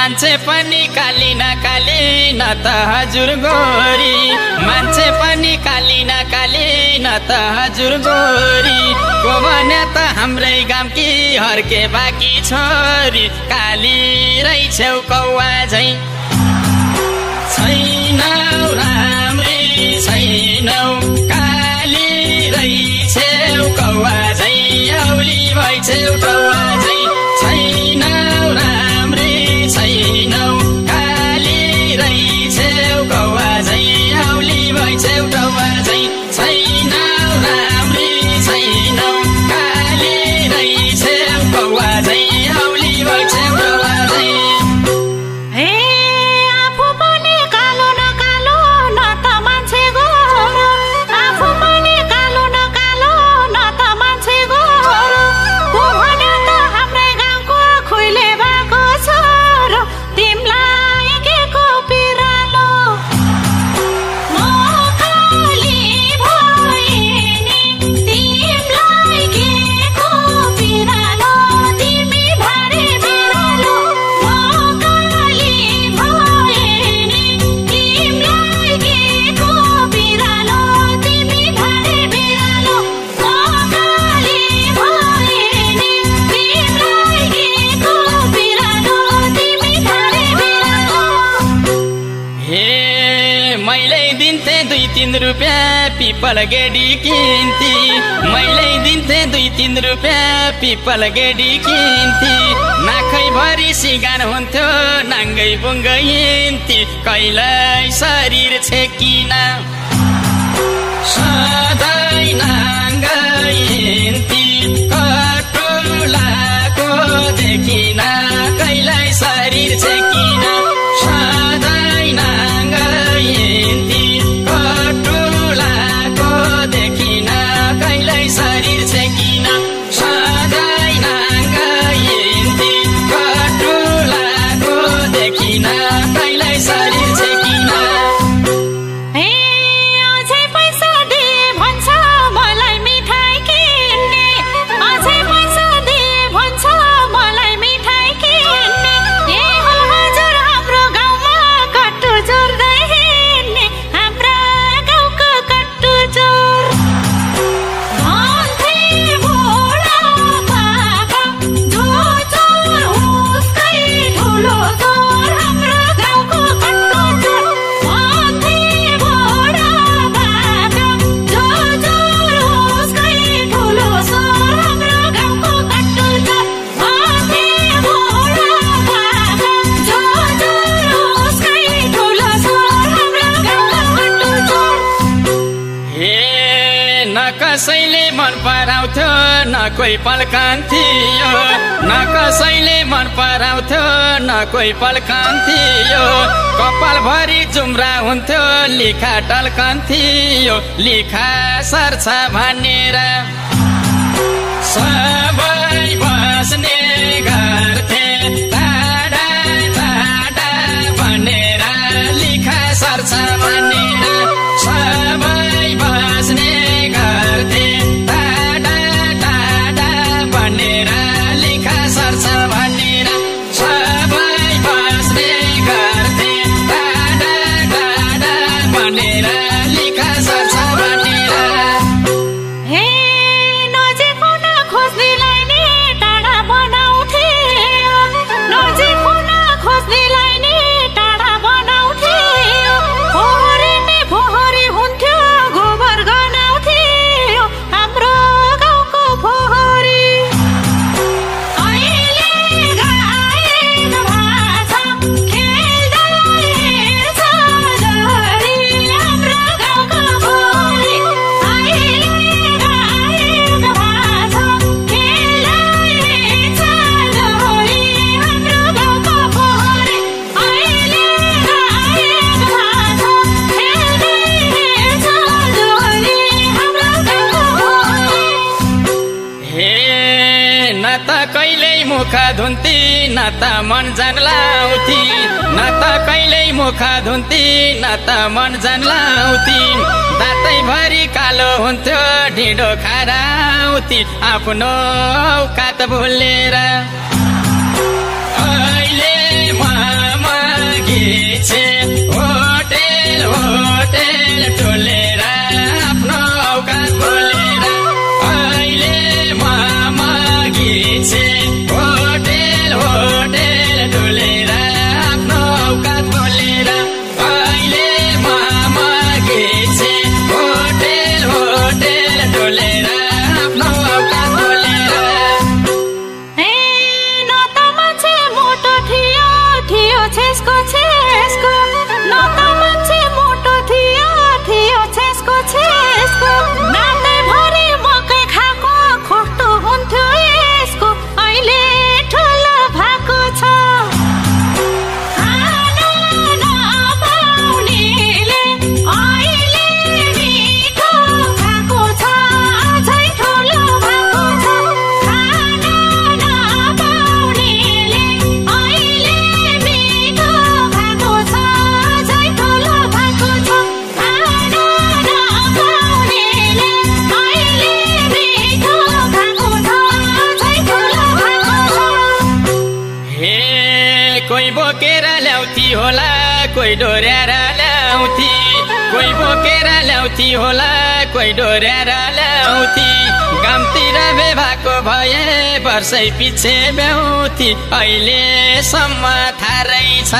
मान्छे पनि काली न त हजुर गोरी मान्छे पनि काली न त हजुर गोरी को भने त हाम्रै गाउँकी हर्के बाकी छोरी काली रहेछौ कौवा झै छैनौ राम्री छैनौ काली रहेछौ कौवा झै औली भइछौ कौवा झै छैनौ राम्री छैनौ काली रहेछौ कौवा झै औली भइछौ कौवा झै छैनौ राम्री छैनौ काली रहेछौ कौवा झै औली भइछौ कौवा झै रुपियाँ पिपल गेडी किन्थी मैले दिन्थे 2-3 रुपियाँ पिपल गेडी किन्थी नाखै भरि सिगान हुन्थ्यो नाङ्गै बुङ्गै हिन्थी कहिल्यै शरीर छेकिन सधैँ नाङ्गै हिन्थी कटुलाको देखिन कहिल्यै शरीर छेकिन सधैँ नाङ्गै हिन्थी देखिन कहिल्यै शरीर छेकिन सधैँ नाङ्गै हिन्थी कटुलाको देखिन कहिल्यै शरीर छेकिन कसैले मन पराउँथ्यो न कोही पल्कान्थ्यो न कसैले मन पराउँथ्यो न कोही पल्कान्थ्यो कपाल भरि जुम्रा हुन्थ्यो लिखा टल्कन्थ्यो लिखा सर्छ भनेर सबै बस्ने गर्थे टाढा टाढा भनेर लिखा सर्छ भनेर सबै बस्ने गर्थे टाढा टाढा भनेर लिखा सर्छ भनेर सबै बस्ने गर्थे टाढा टाढा भनेर लिखा सर्छ भनेर मुख धुन्ती न त मन जान लाउँथी न त कहिल्यै मुख धुन्ती न त मन जान लाउँथी दाँतै भरि कालो हुन्थ्यो ढिँडो खाराउँथी आफ्नो औकात भुलेर अहिले थियो छेसको छेसको न त मान्छे मोटो थियो थियो छेसको छेसको नातै भरि मकै खाएको खोटो हुन्थ्यो यसको अहिले ठुलो भएको छ खाना नपाउनेले अहिले मिठो खाएको छ अझै ठुलो भएको छ खाना नपाउनेले अहिले मिठो खाएको छ अझै ठुलो भएको छ खाना नपाउनेले अहिले मिठो खाएको छ अझै ठुलो भएको छ हे कोही बोकेर ल्याउथी होला कोही डोर्याएर ल्याउथी कोही बोकेर ल्याउथी होला कोही डोर्याएर ल्याउथी गामतिर भएको भए वर्षै पछि ब्याउथी अहिलेसम्म थारै छ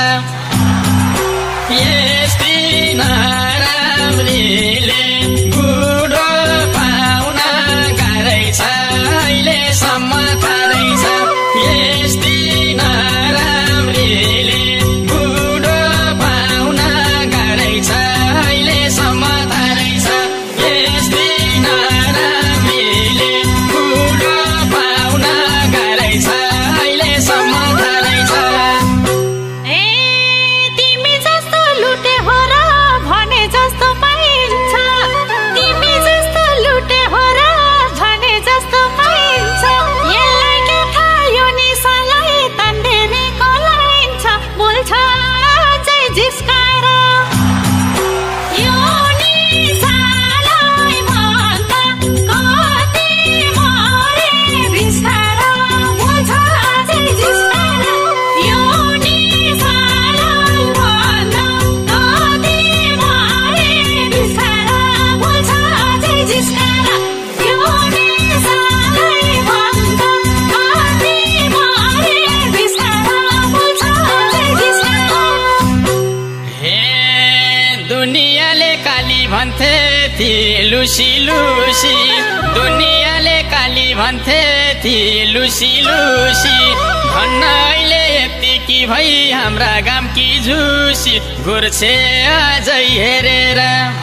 यस्तै नराम्रीले बुढो पाउन गाह्रै छ अहिलेसम्म थारै छ यस्तै नराम्रीले बुढो पाउन गाह्रै छ अहिलेसम्म थारै छ यस्तै नराम्रीले बुढो पाउन गाह्रै छ अहिलेसम्म थारै छ ए तिमी जस्तो लुटे हो र भने जस्तो पाइन्छ तिमी जस्तो लुटे हो र भने जस्तो पाइन्छ यसलाई के थाहा यो निशालाई तन्डेरेको लाइन्छ बोल्छ अझै जिस्काएर यो निशालाई भन्दा कति मरे बिस्तार बोल्छ अझै जिस्काएर यो निशालाई भन्दा कति मरे बिस्तार बोल्छ अझै जिस्काएर यो निशालाई भन्दा कति मरे बिस्तार बोल्छ अझै जिस्काएर हे दुनियाँले काली भन्थे ती लुसी लुसी दुनियाँले काली भन्थे ती लुसी लुसी भन्न अहिले यतिकी भई हाम्रा गामकी झुसी घुर्छे अझै हेरेर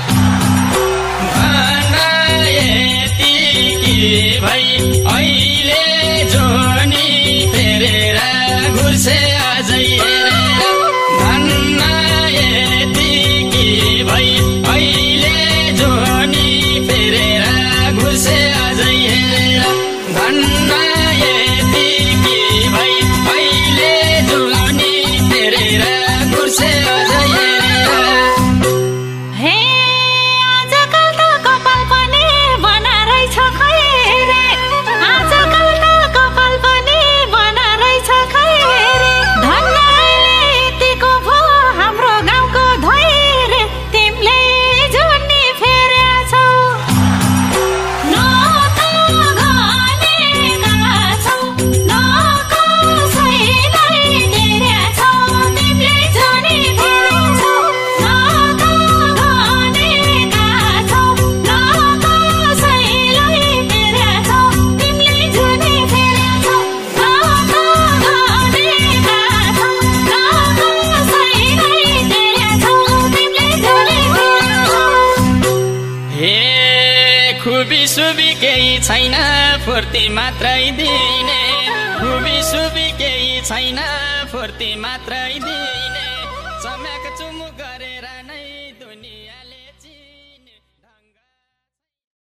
भन्न यतिकी भई अहिले जोनी फेरेर घुर्छे अझै हेरेर भन्न यतिकी भई अहिले जोनी फेरेर घुर्छे अझै हेरेर भन्न यतिकी भई अहिले जोनी फेरेर घुर्छे अझै हेरेर हे आजकल त कपाल पनि बना रहेछ खै रे आजकल त कपाल पनि बना रहेछ खै रे धन्न अहिले यतिको भो हाम्रो गाउँको धोइ रे तिमीले जुनी फेरेका छौ न त गनेका छौ न कसैलाई तेरेका छौ तिमीले जुनी फेरेका छौ न त गनेका छौ न कसैलाई तेरेका छौ तिमीले जुनी फेरेका छौ न त गनेका छौ न कसैलाई तेरेका छौ तिमीले जुनी फेरेका छौ हे खुबी सुबी केही छैन फुर्ती मात्रै दिने खुबी सुबी केही छैन फुर्ती मात्रै दिने चम्याक चुमुक गरे